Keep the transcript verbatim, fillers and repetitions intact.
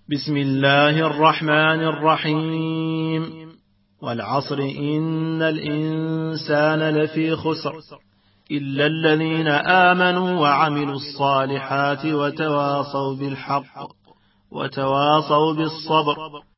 بسم الله الرحمن الرحيم. والعصر إن الإنسان لفي خسر إلا الذين آمنوا وعملوا الصالحات وتواصوا بالحق وتواصوا بالصبر.